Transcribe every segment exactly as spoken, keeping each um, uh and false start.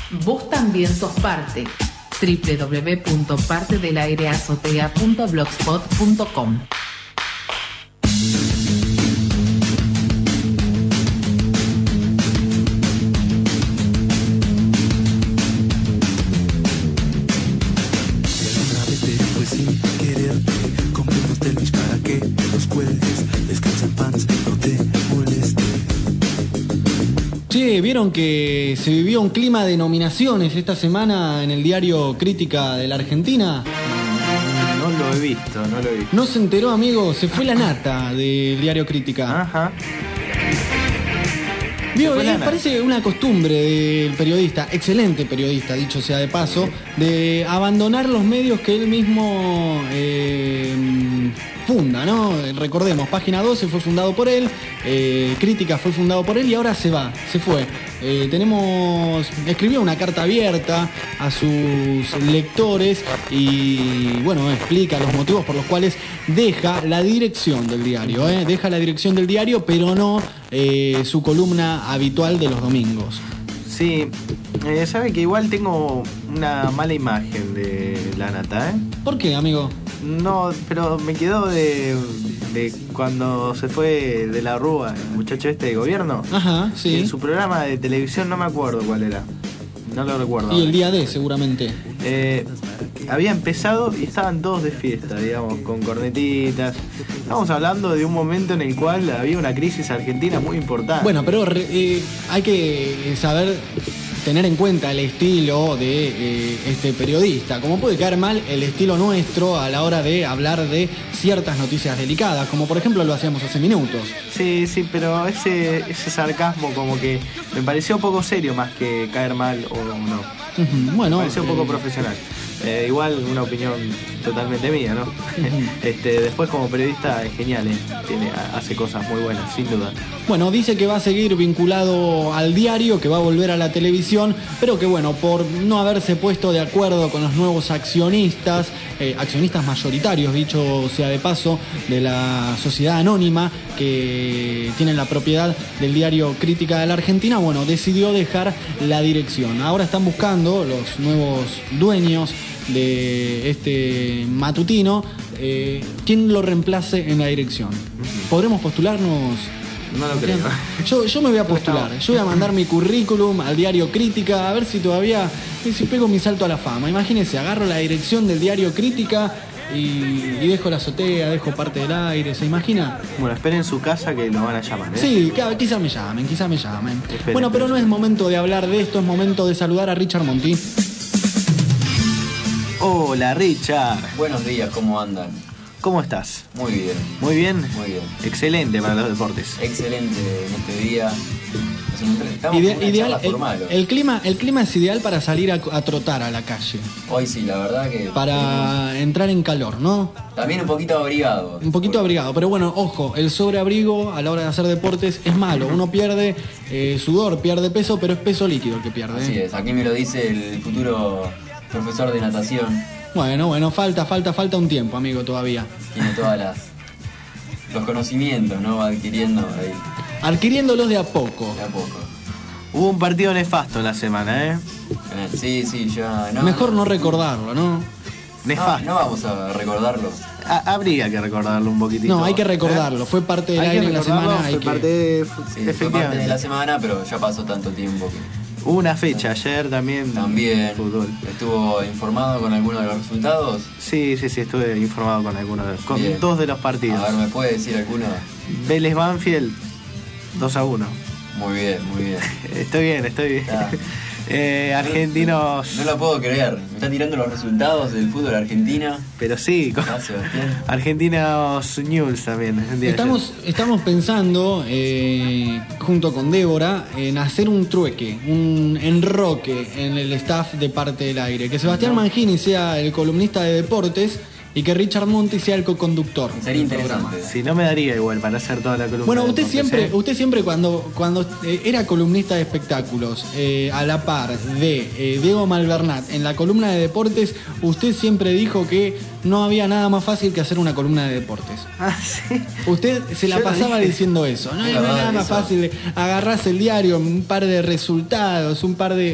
Vos también sos parte. doble u doble u doble u punto parte del aire azotea punto blogspot punto com. Che, ¿vieron que se vivió un clima de nominaciones esta semana en el diario Crítica de la Argentina? No lo he visto, no lo he visto. No se enteró, amigo, se fue la nata del diario Crítica. Ajá. Vio, eh, parece una costumbre del periodista, excelente periodista, dicho sea de paso, de abandonar los medios que él mismo eh, funda, ¿no? Recordemos, Página doce fue fundado por él, eh, Crítica fue fundado por él y ahora se va, se fue. Eh, tenemos, escribió una carta abierta a sus lectores y, bueno, explica los motivos por los cuales deja la dirección del diario, ¿eh? Deja la dirección del diario, pero no eh, su columna habitual de los domingos. Sí, eh, sabe que igual tengo una mala imagen de la nata, ¿eh? ¿Por qué, amigo? No, pero me quedó de, de cuando se fue de la Rúa el muchacho este de gobierno. Ajá, sí. En su programa de televisión no me acuerdo cuál era. No lo recuerdo. Y el día D, seguramente. Eh, había empezado y estaban todos de fiesta, digamos, con cornetitas. Estamos hablando de un momento en el cual había una crisis argentina muy importante. Bueno, pero eh, hay que saber tener en cuenta el estilo de eh, este periodista. Como puede caer mal el estilo nuestro a la hora de hablar de ciertas noticias delicadas, como por ejemplo lo hacíamos hace minutos. Sí, sí, pero ese, ese sarcasmo como que me pareció poco serio más que caer mal o no. Uh-huh. Bueno, me pareció un poco eh... profesional. Eh, igual una opinión totalmente mía, ¿no? Uh-huh. Este, después como periodista es genial, ¿eh? Tiene, hace cosas muy buenas, sin duda. Bueno, dice que va a seguir vinculado al diario, que va a volver a la televisión, pero que bueno, por no haberse puesto de acuerdo con los nuevos accionistas, eh, accionistas mayoritarios, dicho sea de paso, de la sociedad anónima que tienen la propiedad del diario Crítica de la Argentina, bueno, decidió dejar la dirección. Ahora están buscando los nuevos dueños de este matutino, eh, ¿quién lo reemplace en la dirección? ¿Podremos postularnos? No lo creo. Yo, yo me voy a postular, yo voy a mandar mi currículum al diario Crítica, a ver si todavía, si pego mi salto a la fama. Imagínense, agarro la dirección del diario Crítica y, y dejo la azotea, dejo parte del aire, ¿se imagina? Bueno, esperen en su casa que lo van a llamar, ¿eh? Sí, quizá me llamen, quizá me llamen. Esperen, bueno, pero esperen. no es momento de hablar de esto, es momento de saludar a Richard Monti. Hola, Richard. Buenos días, ¿cómo andan? ¿Cómo estás? Muy bien. ¿Muy bien? Muy bien. Excelente para los deportes. Excelente en este día. Estamos Ide- con una ideal, charla el, formal. el clima, el clima es ideal para salir a, a trotar a la calle, Hoy sí, la verdad que... para entrar en calor, ¿no? También un poquito abrigado. Un poquito abrigado, pero bueno, ojo, el sobreabrigo a la hora de hacer deportes es malo. Uno pierde eh, sudor, pierde peso, pero es peso líquido el que pierde. Así ¿eh? es, aquí me lo dice el futuro profesor de natación. Bueno, bueno, falta, falta, falta un tiempo, amigo, todavía. Tiene todas las... los conocimientos, ¿no? Va adquiriendo ahí Adquiriéndolos de a poco. de a poco. Hubo un partido nefasto en la semana, ¿eh? Eh, Sí, sí, ya... No, Mejor no recordarlo, ¿no? No, Nefasto. no vamos a recordarlo. Ha- habría que recordarlo un poquitito. No, hay que ¿eh? recordarlo. Fue parte del Hay que aire en la recordarlo, semana. Hay fue que... parte de... Sí, fue parte de efectivamente. la semana, pero ya pasó tanto tiempo que... Hubo una fecha ayer también. También. Fútbol. ¿Estuvo informado con alguno de los resultados? Sí, sí, sí, estuve informado con algunos de, con Bien. dos de los partidos. A ver, ¿me puede decir alguno? Vélez Banfield, dos a uno. Muy bien, muy bien. Estoy bien, estoy bien. Ah. Eh, argentinos. No lo puedo creer. Me están tirando los resultados del fútbol argentino. Pero sí, con- Ah, Sebastián. Argentinos News también. el día de Estamos, estamos pensando, eh, junto con Débora, en hacer un trueque, un enroque en el staff de Parte del Aire. Que Sebastián Mangini sea el columnista de deportes y que Richard Monti sea el co-conductor. Sería del programa. interesante. Si no me daría igual para hacer toda la columna. Bueno, de usted deportes, siempre, ¿eh? usted siempre cuando, cuando eh, era columnista de espectáculos, eh, a la par de eh, Diego Malvernat en la columna de deportes, usted siempre dijo que no había nada más fácil que hacer una columna de deportes. Ah, sí. Usted se la Yo lo pasaba dije. diciendo eso. No, Es no hay verdad nada más eso. fácil de agarrarse el diario, un par de resultados, un par de...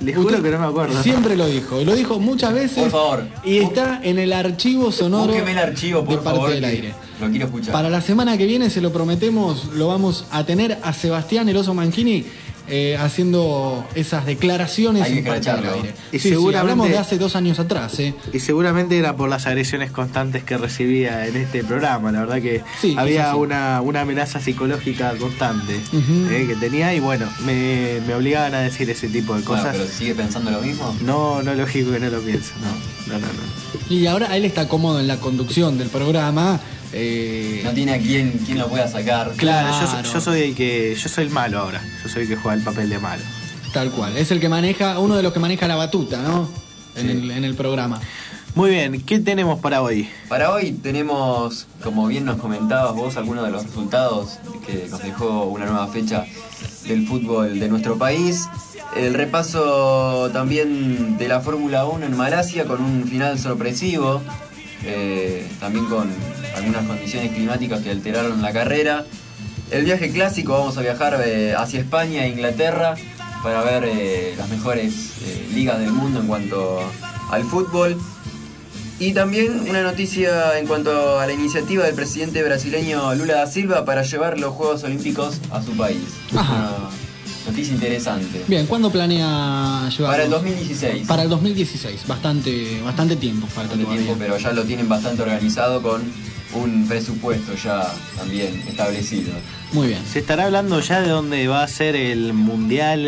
Les juro Usted que no me acuerdo. Siempre lo dijo, y lo dijo muchas veces. Por favor. Y está en el archivo sonoro Búsqueme el archivo, por de Parte favor, del que Aire. lo quiero escuchar. Para la semana que viene, se lo prometemos, lo vamos a tener a Sebastián El Oso Manchini eh, haciendo esas declaraciones Hay que en Parte del escracharlo. Aire. Y Sí, sí, seguramente- hablamos de hace dos años atrás, ¿eh? Y seguramente era por las agresiones constantes que recibía en este programa. La verdad que Sí, había quizás sí. una, una amenaza psicológica constante Ujú. eh, que tenía y bueno, me, me obligaban a decir ese tipo de Bueno, cosas. pero sigue pensando lo mismo. No, no lógico que no lo pienso. No, no, no. no. Y ahora él está cómodo en la conducción del programa. eh, No tiene a quién, quién lo pueda sacar. Claro, Claro. Yo, yo soy el que yo soy el malo ahora. Yo soy el que juega el papel de malo. Tal cual. Es el que maneja, uno de los que maneja la batuta, ¿no? En, Sí. el, en el programa. Muy bien, ¿qué tenemos para hoy? Para hoy tenemos, como bien nos comentabas vos, algunos de los resultados que nos dejó una nueva fecha del fútbol de nuestro país. El repaso también de la Fórmula uno en Malasia con un final sorpresivo, eh, también con algunas condiciones climáticas que alteraron la carrera. El viaje clásico, vamos a viajar eh, hacia España e Inglaterra para ver eh, las mejores eh, ligas del mundo en cuanto al fútbol. Y también una noticia en cuanto a la iniciativa del presidente brasileño Lula da Silva para llevar los Juegos Olímpicos a su país. Ajá. Una noticia interesante. Bien, ¿cuándo planea llevarlo? Para el dos mil dieciséis. Para el dos mil dieciséis, bastante, bastante tiempo falta Bastante todavía. tiempo, pero ya lo tienen bastante organizado con un presupuesto ya también establecido. Muy bien. ¿Se estará hablando ya de dónde va a ser el Mundial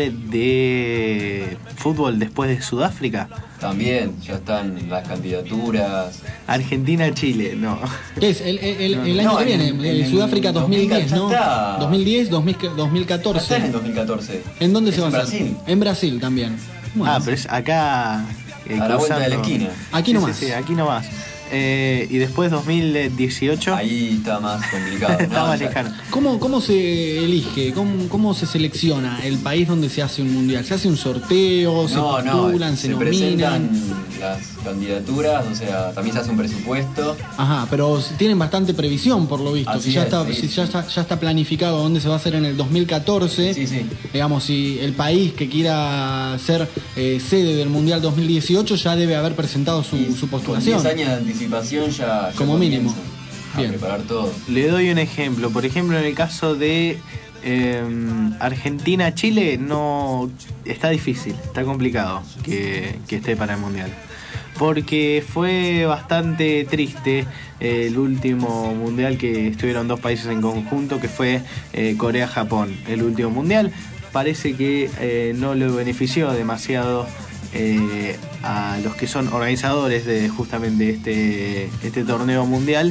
de Fútbol después de Sudáfrica? También ya están las candidaturas. Argentina-Chile, no. ¿Qué es? El, el- el- el año No, que viene, en- eh, en Sudáfrica el dos mil diez, ¿no? ya está. dos mil diez, dos mil, dos mil Ya está catorce. en el dos mil catorce. ¿En dónde Es se va en a hacer? Brasil. En Brasil también. Bueno, Ah, pero es acá. eh, A la vuelta de la cruzando. esquina. Aquí Sí, nomás. Sí, sí, aquí nomás. Eh, y después dos mil dieciocho. Ahí está más complicado. Está No, más ya- lejano. ¿Cómo, ¿Cómo se elige? ¿Cómo, ¿Cómo se selecciona el país donde se hace un mundial? ¿Se hace un sorteo? ¿Se No, no, postulan? ¿Se, se presentan nominan? las candidaturas, o sea, también se hace un presupuesto. Ajá, pero tienen bastante previsión por lo visto. Así Si ya, es, está, sí, si sí. ya, está, ya está planificado dónde se va a hacer en el dos mil catorce. Sí, sí. Digamos, si el país que quiera ser eh, sede del Mundial dos mil dieciocho ya debe haber presentado su, Y su con postulación. diez años de anticipación ya, ya Como mínimo. comienzan a Bien. preparar todo. Le doy un ejemplo. Por ejemplo, en el caso de eh, Argentina-Chile, no está difícil, está complicado que, que esté para el Mundial. Porque fue bastante triste eh, el último mundial que estuvieron dos países en conjunto, que fue eh, Corea-Japón. El último mundial parece que eh, no lo benefició demasiado eh, a los que son organizadores de justamente este, este torneo mundial,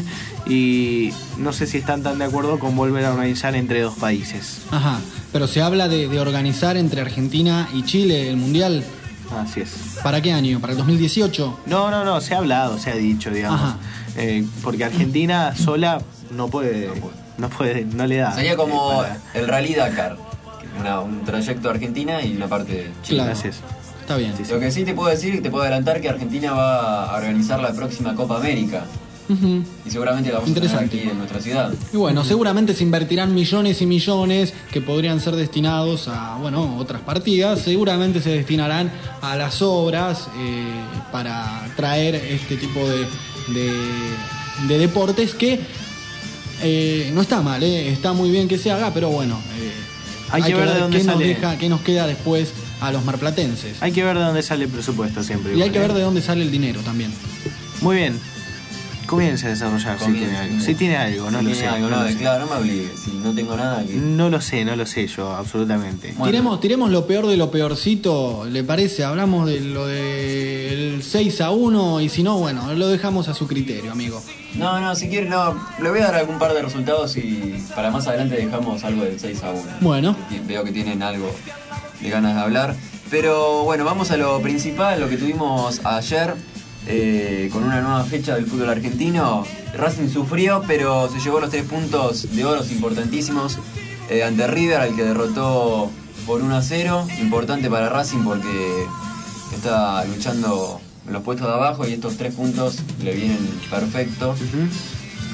y no sé si están tan de acuerdo con volver a organizar entre dos países. Ajá, pero se habla de, de organizar entre Argentina y Chile el Mundial. Así es. ¿Para qué año? ¿Para el dos mil dieciocho? No, no, no, se ha hablado, se ha dicho, digamos. Ajá. Eh, porque Argentina sola no puede, No puede. no puede, no le da. Sería como eh, para- el Rally Dakar, una- un trayecto a Argentina y una parte de Chile. Claro. Así es. Está bien. Sí, Lo que sí te puedo decir, te puedo adelantar que Argentina va a organizar la próxima Copa América Ujú. y seguramente la vamos a tener Interesante. aquí en nuestra ciudad. Y bueno, seguramente se invertirán millones y millones que podrían ser destinados a, bueno, otras partidas. Seguramente se destinarán a las obras eh, para traer este tipo de, de, de deportes que eh, no está mal, eh, está muy bien que se haga, pero bueno, eh, Hay que ver de dónde qué nos sale. deja, qué nos queda después a los marplatenses. Hay que ver de dónde sale el presupuesto siempre. Y hay igual, que ¿eh? ver de dónde sale el dinero también. Muy bien. Comienza a desarrollar si Comienza. tiene algo. Si tiene algo, no Si lo tiene sé. algo, no no, lo sé. claro, no me obligues. Si no tengo nada que... No lo sé, no lo sé yo, absolutamente. Bueno. Tiremos, tiremos lo peor de lo peorcito, ¿le parece? Hablamos de lo del seis a uno y si no, bueno, lo dejamos a su criterio, amigo. No, no, si quiere, no. Le voy a dar algún par de resultados y para más adelante dejamos algo del seis a uno. Bueno. Que Veo que tienen algo de ganas de hablar. Pero bueno, vamos a lo principal, lo que tuvimos ayer eh, con una nueva fecha del fútbol argentino. Racing sufrió, pero se llevó los tres puntos de oro importantísimos eh, ante River, al que derrotó por uno a cero. Importante para Racing porque está luchando en los puestos de abajo y estos tres puntos le vienen perfecto. Ujú. O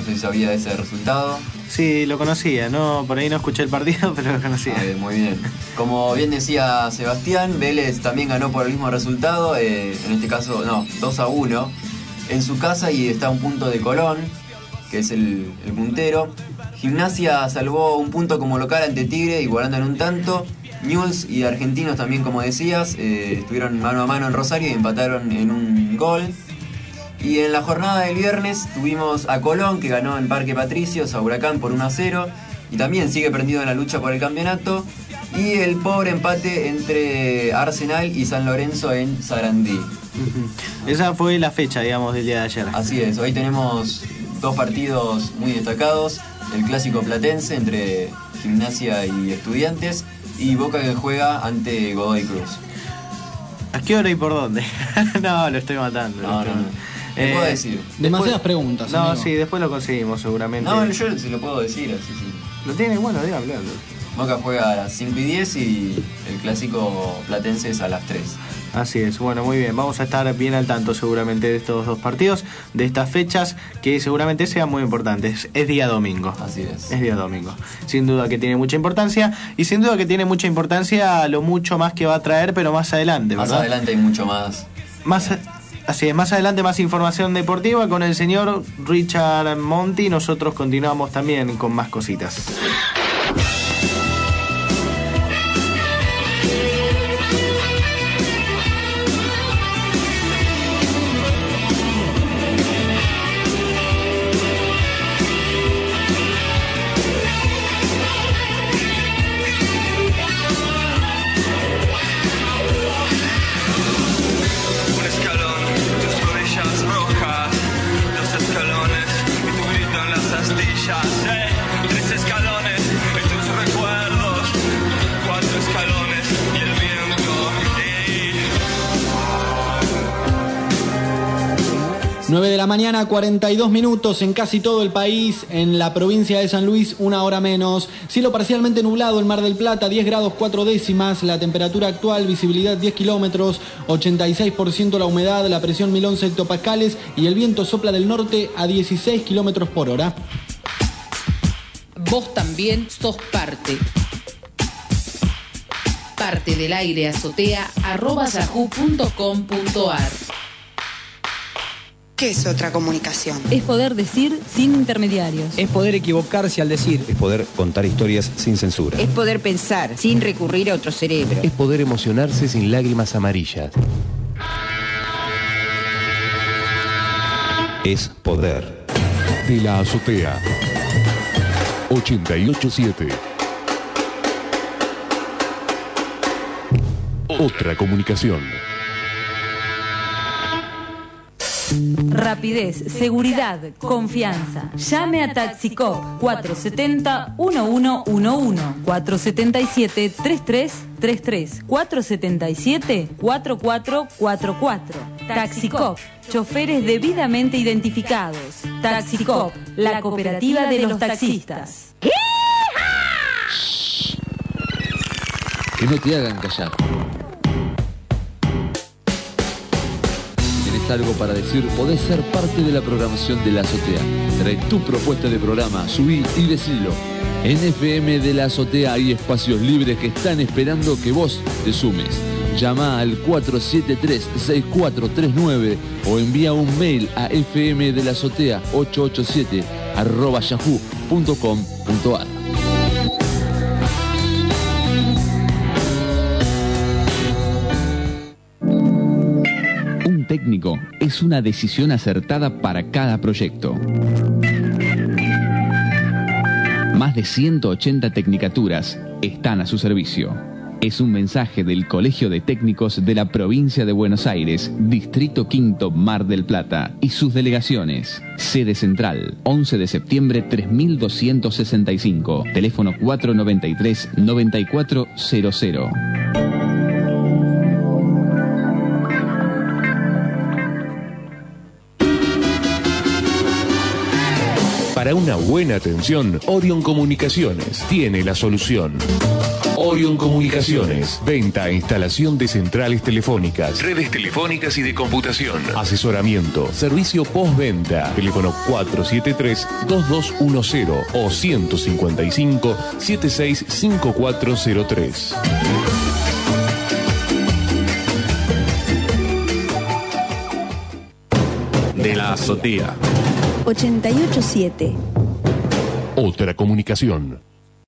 sé si sabía ese resultado. Sí, lo conocía, no, por ahí no escuché el partido, pero lo conocía. Ah, muy bien. Como bien decía Sebastián, Vélez también ganó por el mismo resultado, eh, en este caso, no, dos a uno, en su casa y está a un punto de Colón, que es el, el puntero. Gimnasia salvó un punto como local ante Tigre, igualando en un tanto. Newell's y Argentinos también, como decías, eh, estuvieron mano a mano en Rosario y empataron en un gol. Y en la jornada del viernes tuvimos a Colón, que ganó en Parque Patricios a Huracán por uno a cero. Y también sigue prendido en la lucha por el campeonato. Y el pobre empate entre Arsenal y San Lorenzo en Sarandí. Uh-huh. Esa fue la fecha, digamos, del día de ayer. Así es, hoy tenemos dos partidos muy destacados. El clásico platense entre Gimnasia y Estudiantes. Y Boca, que juega ante Godoy Cruz. ¿A qué hora y por dónde? No, lo estoy matando. No, no, no. ¿Qué Eh, puedo decir? Demasiadas después, preguntas. No, amigo. sí, después lo conseguimos seguramente. No, yo se lo puedo decir, así sí. ¿Lo tiene? Bueno, dígalo. Boca juega a las cinco y diez y el clásico platense es a las tres. Así es, bueno, muy bien, vamos a estar bien al tanto seguramente de estos dos partidos, de estas fechas que seguramente sean muy importantes. Es día domingo. Así es. Es día domingo. Sin duda que tiene mucha importancia y sin duda que tiene mucha importancia lo mucho más que va a traer, pero más adelante, ¿verdad? Más adelante hay mucho más. Más, así es, más adelante más información deportiva con el señor Richard Monti. Nosotros continuamos también con más cositas. nueve de la mañana, cuarenta y dos minutos en casi todo el país. En la provincia de San Luis, una hora menos. Cielo parcialmente nublado en Mar del Plata, diez grados cuatro décimas. La temperatura actual, visibilidad diez kilómetros, ochenta y seis por ciento la humedad, la presión mil once hectopascales y el viento sopla del norte a dieciséis kilómetros por hora. Vos también sos parte. Parte del aire azotea arroba yahoo punto com punto ar. ¿Qué es otra comunicación? Es poder decir sin intermediarios. Es poder equivocarse al decir. Es poder contar historias sin censura. Es poder pensar sin recurrir a otro cerebro. Es poder emocionarse sin lágrimas amarillas. Es poder. De la azotea. ochenta y ocho siete. Otra comunicación. Rapidez, seguridad, confianza. Llame a Taxicop cuatro siete cero, uno uno uno uno, cuatro siete siete, tres tres tres tres, cuatro siete siete, cuatro cuatro cuatro cuatro. Taxicop, choferes debidamente identificados. Taxicop, la cooperativa de los taxistas. Que no te hagan callar. Algo para decir, podés ser parte de la programación de La Azotea. Trae tu propuesta de programa, subí y decilo. En F M de La Azotea hay espacios libres que están esperando que vos te sumes. Llama al cuatro siete tres, seis cuatro tres nueve o envía un mail a fmdelazotea ocho ocho siete arroba yahoo punto com punto ar. Técnico es una decisión acertada para cada proyecto. Más de ciento ochenta tecnicaturas están a su servicio. Es un mensaje del Colegio de Técnicos de la Provincia de Buenos Aires, Distrito Quinto, Mar del Plata, y sus delegaciones. Sede central, once de septiembre tres mil doscientos sesenta y cinco. Teléfono cuatro noventa y tres, noventa y cuatro cero cero. Para una buena atención, Orion Comunicaciones tiene la solución. Orion Comunicaciones. Venta e instalación de centrales telefónicas, redes telefónicas y de computación. Asesoramiento. Servicio postventa. Teléfono cuatro siete tres, dos dos uno cero o ciento cincuenta y cinco, setenta y seis, cincuenta y cuatro cero tres. De la azotea. ochenta y ocho punto siete. Otra comunicación.